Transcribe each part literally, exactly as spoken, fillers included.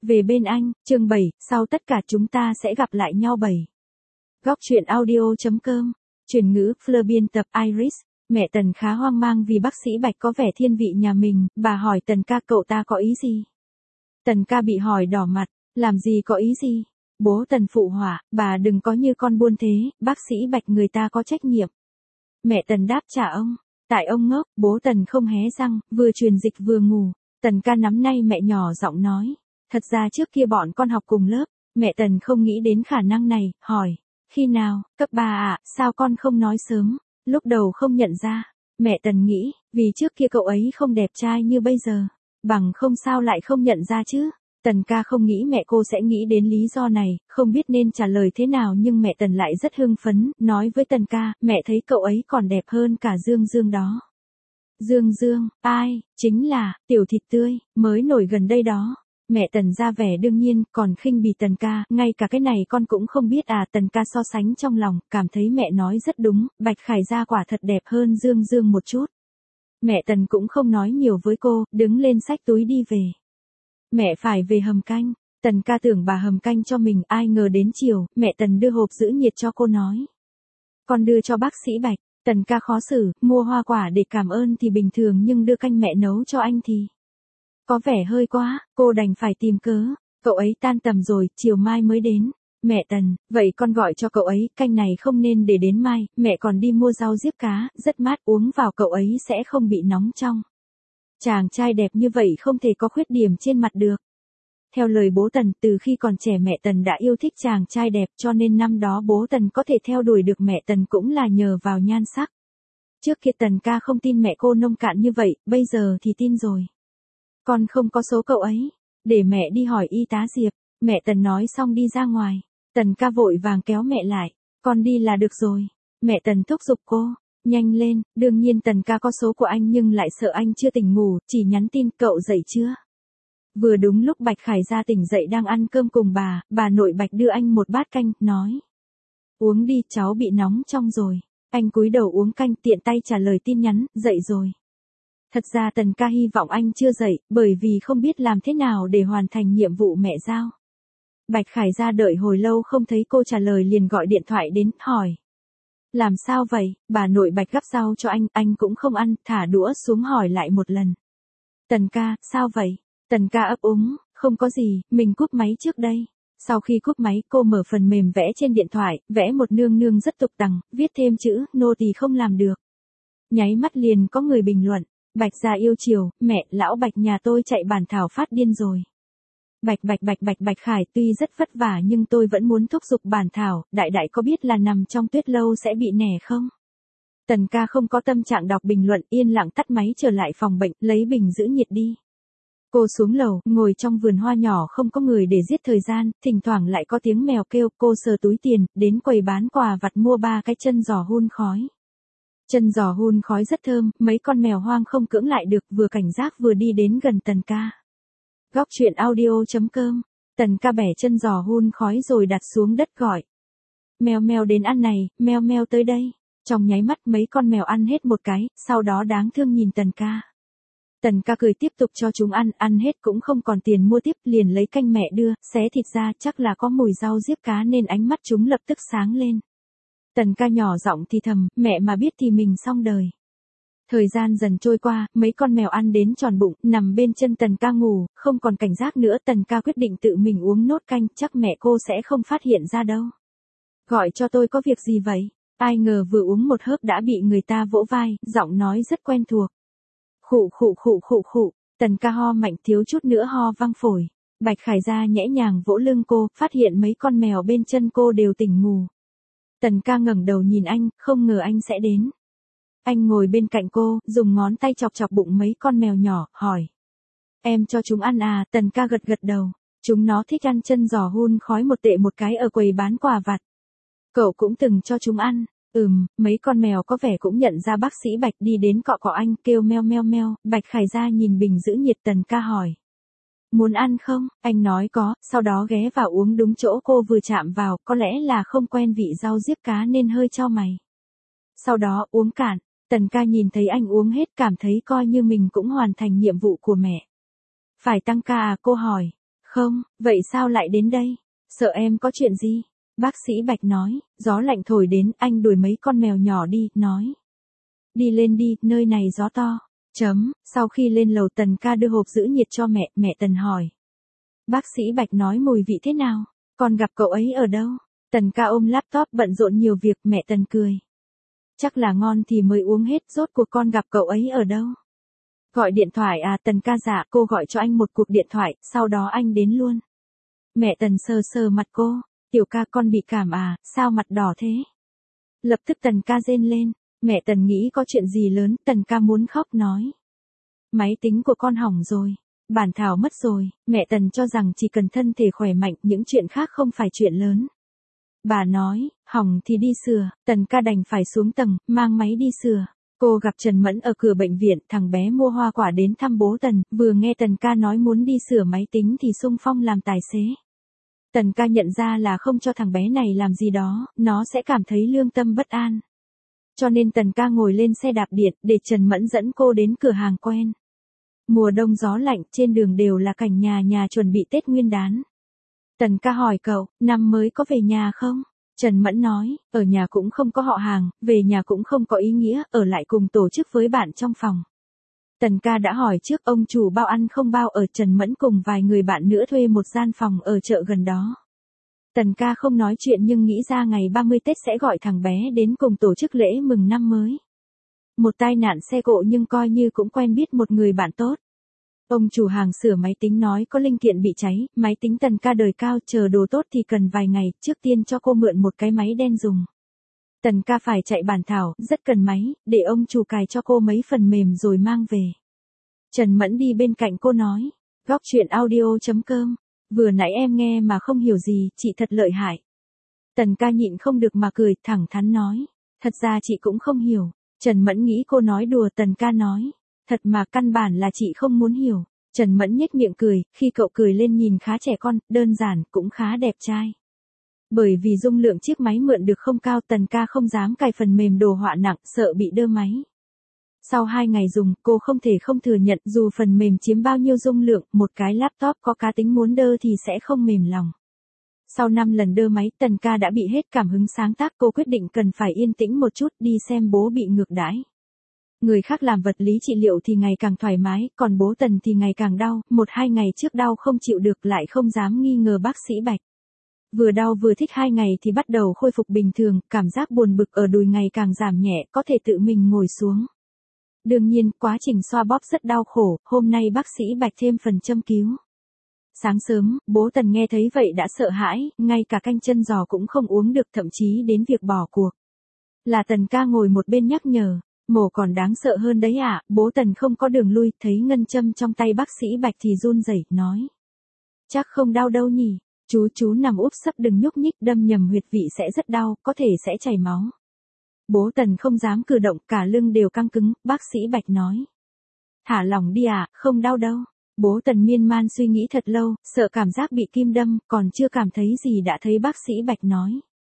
Về bên anh, chương bảy, sau tất cả chúng ta sẽ gặp lại nhau bảy. Góc truyện audio.com, chuyển ngữ, Fleur biên tập Iris. Mẹ Tần khá hoang mang vì bác sĩ Bạch có vẻ thiên vị nhà mình, bà hỏi Tần ca cậu ta có ý gì? Tần ca bị hỏi đỏ mặt, làm gì có ý gì? Bố Tần phụ họa, bà đừng có như con buôn thế, bác sĩ Bạch người ta có trách nhiệm. Mẹ Tần đáp trả ông, tại ông ngốc, bố Tần không hé răng, vừa truyền dịch vừa ngủ. Tần ca nắm nay mẹ nhỏ giọng nói, thật ra trước kia bọn con học cùng lớp, mẹ Tần không nghĩ đến khả năng này, hỏi, khi nào, cấp ba ạ, à, sao con không nói sớm, lúc đầu không nhận ra. Mẹ Tần nghĩ, vì trước kia cậu ấy không đẹp trai như bây giờ, bằng không sao lại không nhận ra chứ. Tần ca không nghĩ mẹ cô sẽ nghĩ đến lý do này, không biết nên trả lời thế nào nhưng mẹ Tần lại rất hưng phấn, nói với Tần ca, mẹ thấy cậu ấy còn đẹp hơn cả Dương Dương đó. Dương Dương, ai, chính là, tiểu thịt tươi, mới nổi gần đây đó. Mẹ Tần ra vẻ đương nhiên, còn khinh bỉ Tần ca, ngay cả cái này con cũng không biết à. Tần ca so sánh trong lòng, cảm thấy mẹ nói rất đúng, Bạch Khải Gia quả thật đẹp hơn Dương Dương một chút. Mẹ Tần cũng không nói nhiều với cô, đứng lên xách túi đi về. Mẹ phải về hầm canh, Tần ca tưởng bà hầm canh cho mình, ai ngờ đến chiều, mẹ Tần đưa hộp giữ nhiệt cho cô nói. Con đưa cho bác sĩ Bạch. Tần ca khó xử, mua hoa quả để cảm ơn thì bình thường nhưng đưa canh mẹ nấu cho anh thì có vẻ hơi quá, cô đành phải tìm cớ. Cậu ấy tan tầm rồi, chiều mai mới đến. Mẹ Tần, vậy con gọi cho cậu ấy, canh này không nên để đến mai, mẹ còn đi mua rau diếp cá, rất mát, uống vào cậu ấy sẽ không bị nóng trong. Chàng trai đẹp như vậy không thể có khuyết điểm trên mặt được. Theo lời bố Tần, từ khi còn trẻ mẹ Tần đã yêu thích chàng trai đẹp cho nên năm đó bố Tần có thể theo đuổi được mẹ Tần cũng là nhờ vào nhan sắc. Trước kia Tần ca không tin mẹ cô nông cạn như vậy, bây giờ thì tin rồi. Con không có số cậu ấy, để mẹ đi hỏi y tá Diệp. Mẹ Tần nói xong đi ra ngoài. Tần ca vội vàng kéo mẹ lại, con đi là được rồi. Mẹ Tần thúc giục cô, nhanh lên, đương nhiên Tần ca có số của anh nhưng lại sợ anh chưa tỉnh ngủ, chỉ nhắn tin cậu dậy chưa. Vừa đúng lúc Bạch Khải Gia tỉnh dậy đang ăn cơm cùng bà, bà nội Bạch đưa anh một bát canh, nói. Uống đi, cháu bị nóng trong rồi. Anh cúi đầu uống canh tiện tay trả lời tin nhắn, dậy rồi. Thật ra Tần ca hy vọng anh chưa dậy, bởi vì không biết làm thế nào để hoàn thành nhiệm vụ mẹ giao. Bạch Khải Gia đợi hồi lâu không thấy cô trả lời liền gọi điện thoại đến, hỏi. Làm sao vậy, bà nội Bạch gắp rau cho anh, anh cũng không ăn, thả đũa xuống hỏi lại một lần. Tần ca, sao vậy? Tần ca ấp úng, không có gì, mình cúp máy trước đây. Sau khi cúp máy, cô mở phần mềm vẽ trên điện thoại, vẽ một nương nương rất tục tằng, viết thêm chữ, nô tỳ không làm được. Nháy mắt liền có người bình luận, Bạch gia yêu chiều, mẹ, lão Bạch nhà tôi chạy bản thảo phát điên rồi. Bạch Bạch Bạch Bạch Bạch Khải tuy rất vất vả nhưng tôi vẫn muốn thúc giục bản thảo, đại đại có biết là nằm trong tuyết lâu sẽ bị nẻ không? Tần ca không có tâm trạng đọc bình luận, yên lặng tắt máy trở lại phòng bệnh, lấy bình giữ nhiệt đi. Cô xuống lầu, ngồi trong vườn hoa nhỏ không có người để giết thời gian, thỉnh thoảng lại có tiếng mèo kêu, cô sờ túi tiền, đến quầy bán quà vặt mua ba cái chân giò hun khói. Chân giò hun khói rất thơm, mấy con mèo hoang không cưỡng lại được, vừa cảnh giác vừa đi đến gần Tần ca. Góc truyện audio.com, Tần ca bẻ chân giò hun khói rồi đặt xuống đất gọi. Mèo mèo đến ăn này, mèo mèo tới đây. Trong nháy mắt mấy con mèo ăn hết một cái, sau đó đáng thương nhìn Tần ca. Tần ca cười tiếp tục cho chúng ăn, ăn hết cũng không còn tiền mua tiếp, liền lấy canh mẹ đưa, xé thịt ra, chắc là có mùi rau diếp cá nên ánh mắt chúng lập tức sáng lên. Tần ca nhỏ giọng thì thầm, mẹ mà biết thì mình xong đời. Thời gian dần trôi qua, mấy con mèo ăn đến tròn bụng, nằm bên chân Tần ca ngủ, không còn cảnh giác nữa. Tần ca quyết định tự mình uống nốt canh, chắc mẹ cô sẽ không phát hiện ra đâu. Gọi cho tôi có việc gì vậy? Ai ngờ vừa uống một hớp đã bị người ta vỗ vai, giọng nói rất quen thuộc. Khụ khụ khụ khụ khụ, Tần ca ho mạnh thiếu chút nữa ho văng phổi. Bạch Khải Gia nhẽ nhàng vỗ lưng cô, phát hiện mấy con mèo bên chân cô đều tỉnh ngủ. Tần ca ngẩng đầu nhìn anh, không ngờ anh sẽ đến. Anh ngồi bên cạnh cô, dùng ngón tay chọc chọc bụng mấy con mèo nhỏ, hỏi. Em cho chúng ăn à? Tần ca gật gật đầu. Chúng nó thích ăn chân giò hun khói một tệ một cái ở quầy bán quà vặt. Cậu cũng từng cho chúng ăn. Ừm, mấy con mèo có vẻ cũng nhận ra bác sĩ Bạch, đi đến cọ cọ anh, kêu meo meo meo. Bạch Khải Gia nhìn bình giữ nhiệt. Tần ca hỏi. Muốn ăn không? Anh nói có, sau đó ghé vào uống đúng chỗ cô vừa chạm vào, có lẽ là không quen vị rau diếp cá nên hơi chau mày. Sau đó uống cạn, Tần ca nhìn thấy anh uống hết cảm thấy coi như mình cũng hoàn thành nhiệm vụ của mẹ. Phải tăng ca à? Cô hỏi. Không, vậy sao lại đến đây? Sợ em có chuyện gì? Bác sĩ Bạch nói, gió lạnh thổi đến, anh đuổi mấy con mèo nhỏ đi, nói. Đi lên đi, nơi này gió to. Chấm, sau khi lên lầu Tần ca đưa hộp giữ nhiệt cho mẹ, mẹ Tần hỏi. Bác sĩ Bạch nói mùi vị thế nào? Con gặp cậu ấy ở đâu? Tần ca ôm laptop bận rộn nhiều việc, mẹ Tần cười. Chắc là ngon thì mới uống hết, rốt cuộc con gặp cậu ấy ở đâu? Gọi điện thoại à? Tần ca dạ, cô gọi cho anh một cuộc điện thoại, sau đó anh đến luôn. Mẹ Tần sờ sờ mặt cô, tiểu ca con bị cảm à, sao mặt đỏ thế? Lập tức Tần ca rên lên, mẹ Tần nghĩ có chuyện gì lớn, Tần ca muốn khóc nói. Máy tính của con hỏng rồi, bản thảo mất rồi, mẹ Tần cho rằng chỉ cần thân thể khỏe mạnh, những chuyện khác không phải chuyện lớn. Bà nói, hỏng thì đi sửa, Tần ca đành phải xuống tầng, mang máy đi sửa. Cô gặp Trần Mẫn ở cửa bệnh viện, thằng bé mua hoa quả đến thăm bố Tần, vừa nghe Tần ca nói muốn đi sửa máy tính thì xung phong làm tài xế. Tần ca nhận ra là không cho thằng bé này làm gì đó, nó sẽ cảm thấy lương tâm bất an. Cho nên Tần ca ngồi lên xe đạp điện, để Trần Mẫn dẫn cô đến cửa hàng quen. Mùa đông gió lạnh, trên đường đều là cảnh nhà nhà chuẩn bị Tết Nguyên đán. Tần ca hỏi cậu, năm mới có về nhà không? Trần Mẫn nói, ở nhà cũng không có họ hàng, về nhà cũng không có ý nghĩa, ở lại cùng tổ chức với bạn trong phòng. Tần ca đã hỏi trước, ông chủ bao ăn không bao ở. Trần Mẫn cùng vài người bạn nữa thuê một gian phòng ở chợ gần đó. Tần ca không nói chuyện nhưng nghĩ ra ngày ba mươi Tết sẽ gọi thằng bé đến cùng tổ chức lễ mừng năm mới. Một tai nạn xe cộ nhưng coi như cũng quen biết một người bạn tốt. Ông chủ hàng sửa máy tính nói có linh kiện bị cháy, máy tính Tần ca đời cao, chờ đồ tốt thì cần vài ngày, trước tiên cho cô mượn một cái máy đen dùng. Tần ca phải chạy bản thảo, rất cần máy, để ông chủ cài cho cô mấy phần mềm rồi mang về. Trần Mẫn đi bên cạnh cô nói, góc chuyện audio chấm com, vừa nãy em nghe mà không hiểu gì, chị thật lợi hại. Tần ca nhịn không được mà cười, thẳng thắn nói, thật ra chị cũng không hiểu. Trần Mẫn nghĩ cô nói đùa, Tần ca nói, thật mà căn bản là chị không muốn hiểu. Trần Mẫn nhếch miệng cười, khi cậu cười lên nhìn khá trẻ con, đơn giản, cũng khá đẹp trai. Bởi vì dung lượng chiếc máy mượn được không cao, Tần ca không dám cài phần mềm đồ họa nặng, sợ bị đơ máy. Sau hai ngày dùng, cô không thể không thừa nhận dù phần mềm chiếm bao nhiêu dung lượng, một cái laptop có cá tính muốn đơ thì sẽ không mềm lòng. Sau năm lần đơ máy, Tần ca đã bị hết cảm hứng sáng tác, cô quyết định cần phải yên tĩnh một chút, đi xem bố bị ngược đãi. Người khác làm vật lý trị liệu thì ngày càng thoải mái, còn bố Tần thì ngày càng đau, một hai ngày trước đau không chịu được lại không dám nghi ngờ bác sĩ Bạch. Vừa đau vừa thích hai ngày thì bắt đầu khôi phục bình thường, cảm giác buồn bực ở đùi ngày càng giảm nhẹ, có thể tự mình ngồi xuống. Đương nhiên, quá trình xoa bóp rất đau khổ, hôm nay bác sĩ Bạch thêm phần châm cứu. Sáng sớm, bố Tần nghe thấy vậy đã sợ hãi, ngay cả canh chân giò cũng không uống được, thậm chí đến việc bỏ cuộc. Là Tần ca ngồi một bên nhắc nhở, mổ còn đáng sợ hơn đấy ạ. À? Bố Tần không có đường lui, thấy ngân châm trong tay bác sĩ Bạch thì run rẩy nói. Chắc không đau đâu nhỉ, chú chú nằm úp sấp đừng nhúc nhích, đâm nhầm huyệt vị sẽ rất đau, có thể sẽ chảy máu. Bố Tần không dám cử động, cả lưng đều căng cứng, bác sĩ Bạch nói. Thả lỏng đi ạ, à, không đau đâu. Bố Tần miên man suy nghĩ thật lâu, sợ cảm giác bị kim đâm, còn chưa cảm thấy gì đã thấy bác sĩ Bạch nói.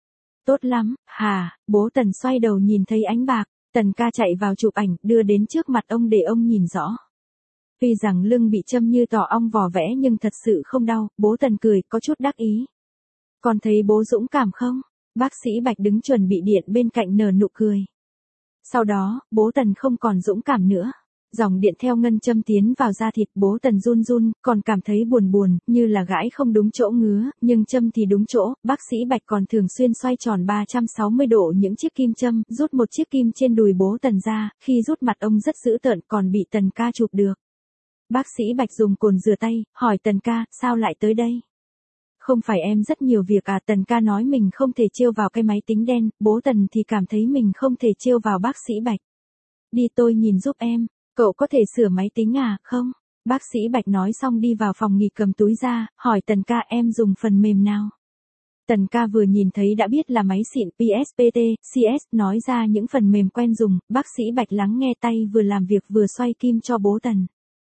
Tốt lắm, hà, bố Tần xoay đầu nhìn thấy ánh bạc, Tần ca chạy vào chụp ảnh, đưa đến trước mặt ông để ông nhìn rõ. Tuy rằng lưng bị châm như tỏ ong vò vẽ nhưng thật sự không đau, bố Tần cười, có chút đắc ý. Còn thấy bố dũng cảm không? Bác sĩ Bạch đứng chuẩn bị điện bên cạnh nở nụ cười. Sau đó, bố Tần không còn dũng cảm nữa. Dòng điện theo ngân châm tiến vào da thịt, bố Tần run run, còn cảm thấy buồn buồn, như là gãi không đúng chỗ ngứa, nhưng châm thì đúng chỗ. Bác sĩ Bạch còn thường xuyên xoay tròn ba trăm sáu mươi độ những chiếc kim châm, rút một chiếc kim trên đùi bố Tần ra, khi rút mặt ông rất dữ tợn, còn bị Tần ca chụp được. Bác sĩ Bạch dùng cồn rửa tay, hỏi Tần ca, sao lại tới đây? Không phải em rất nhiều việc à? Tần ca nói mình không thể trêu vào cái máy tính đen, bố Tần thì cảm thấy mình không thể trêu vào bác sĩ Bạch. Đi tôi nhìn giúp em, cậu có thể sửa máy tính à, không? Bác sĩ Bạch nói xong đi vào phòng nghỉ cầm túi ra, hỏi Tần ca em dùng phần mềm nào? Tần ca vừa nhìn thấy đã biết là máy xịn pê ét pê tê, xê ét, nói ra những phần mềm quen dùng, bác sĩ Bạch lắng nghe tay vừa làm việc vừa xoay kim cho bố Tần.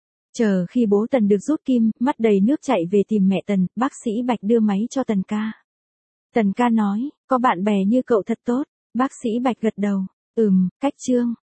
Chờ khi bố Tần được rút kim, mắt đầy nước chạy về tìm mẹ Tần, bác sĩ Bạch đưa máy cho Tần ca. Tần ca nói, có bạn bè như cậu thật tốt, bác sĩ Bạch gật đầu, ừm, cách chương.